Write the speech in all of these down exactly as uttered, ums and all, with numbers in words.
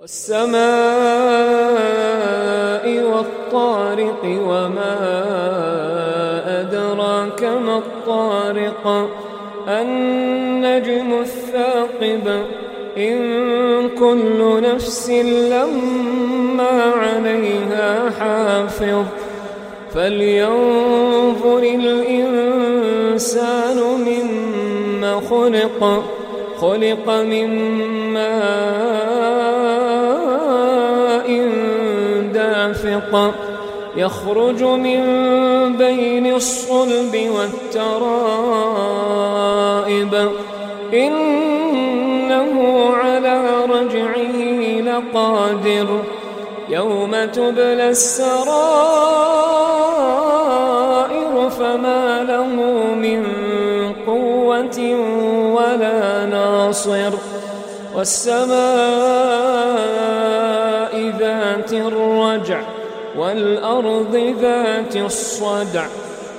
والسماء والطارق وما أدراك ما الطارق النجم الثاقب إن كل نفس لما عليها حافظ فلينظر الإنسان مما خلق خلق من ماء دافق يخرج من بين الصلب والترائب إنه على رجعه لقادر يوم تبلى السرائر فما له من قوة ولا ناصر والسماء ذات الرجع والأرض ذات الصدع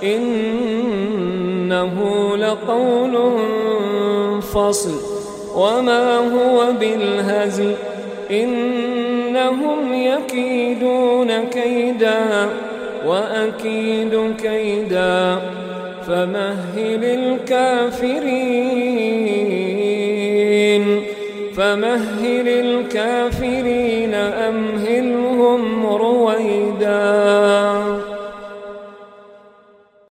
إنه لقول فصل وما هو بالهزل إنهم يكيدون كيدا وأكيد كيدا فمهل الكافرين فمهل الكافرين أمهلهم رويدا.